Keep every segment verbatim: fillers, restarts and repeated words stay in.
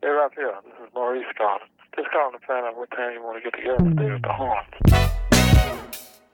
Hey, Raphael, this is Maurice calling. Just calling to find out what time you want to get together today at the Horns.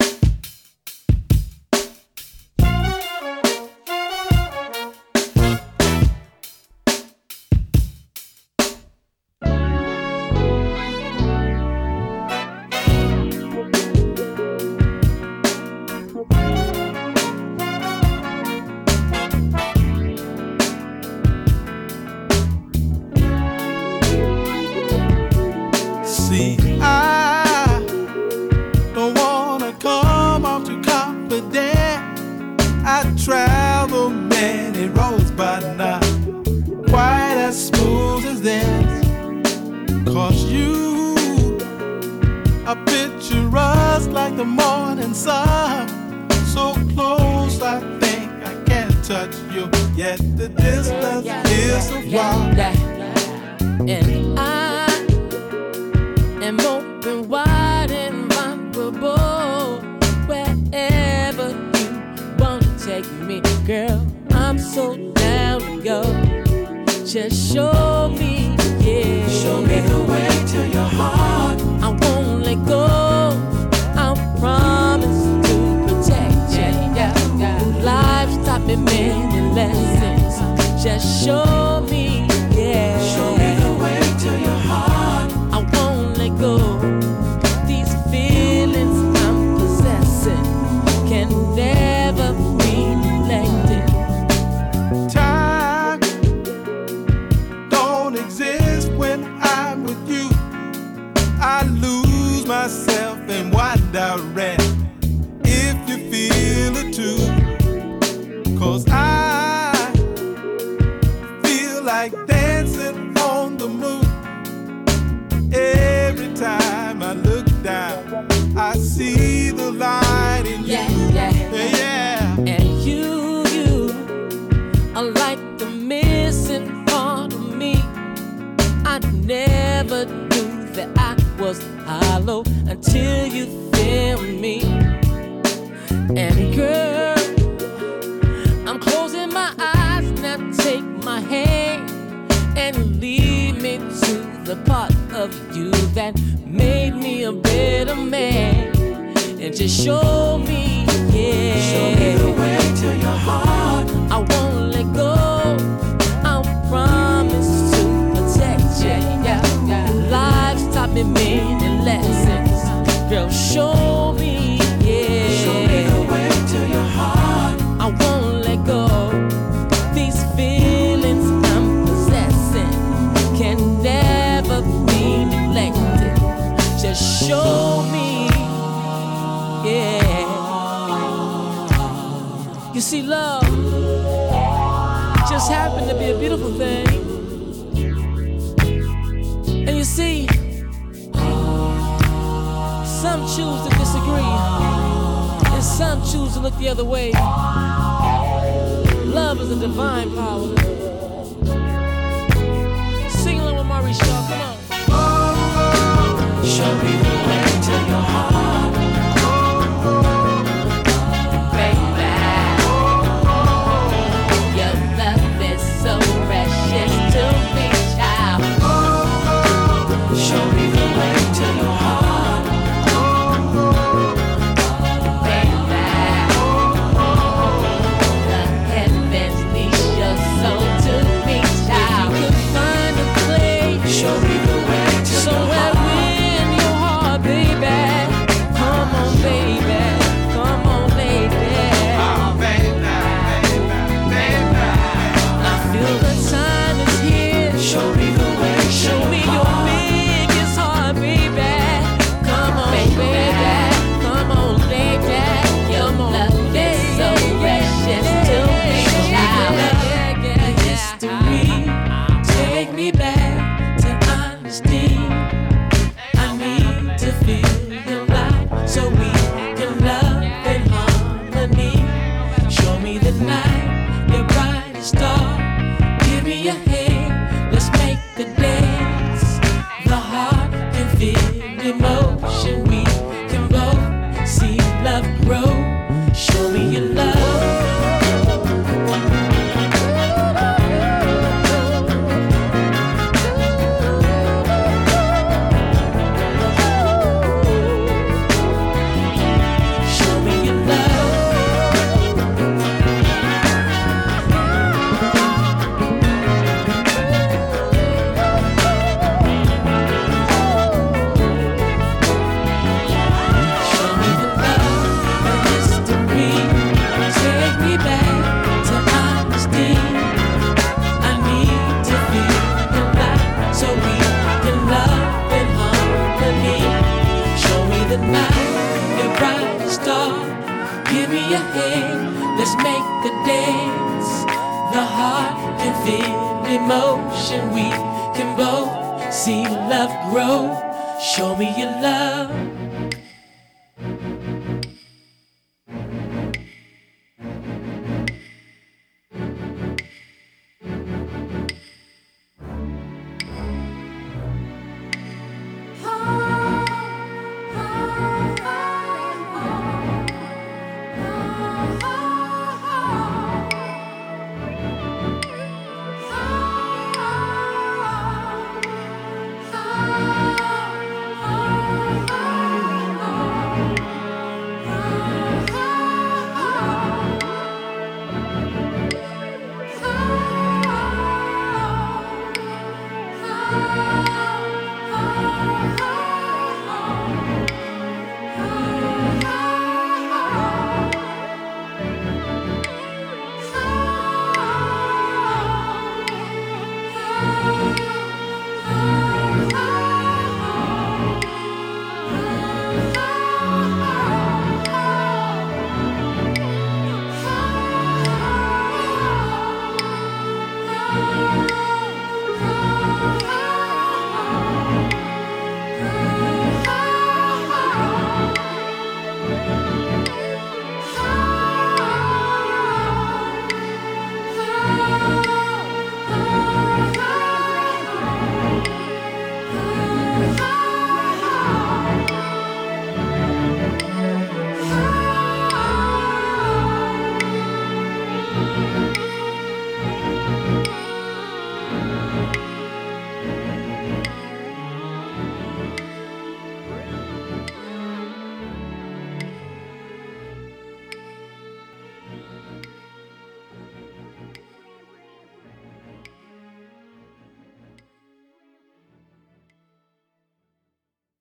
See, I don't wanna come off too confident. I travel many roads, but not quite as smooth as this. Cause you are picturesque like the morning sun. So close, I think I can't touch you, yet the distance is so far. And I am open, wide, and vulnerable. Wherever you want to take me, girl, I'm so down to go. Just show me, yeah. Show me the way to your heart. I won't let go. I promise to protect you. Yeah, yeah. Life's taught me many lessons. Just show me, yeah. Show me the way to your heart. I won't let go. These feelings I'm possessing can never be neglected. Time don't exist when I'm with you. I lose myself in wondering if you feel it too. Cause I feel like dancing on the moon. Every time I look down, I see the light in you. Yeah, yeah, Yeah. And you, you are like the missing part of me. I never knew that I was hollow until you found me. And girl, I'm closing my eyes now. Take my hand and lead me to the part of you that made me a better man. And just show me, yeah. Show me the way to your heart. I won't let go. I promise to protect you. Yeah, yeah. Life's taught me many lessons. Girl, show me, yeah. Show me the way to your heart. I won't let go. These feelings I'm possessing can never be neglected. Just show me, yeah. You see, love just happened to be a beautiful thing. And you see, some choose to disagree, and some choose to look the other way. Love is a divine power. Sing along with Maurice Shaw, come on. Show me the way to your heart. Baby, your love is so precious to me, child. Show me the way to your heart. Baby, the heavens need your soul your hand, let's make a dance. The heart can feel emotion, we can both see love grow. Show me your love.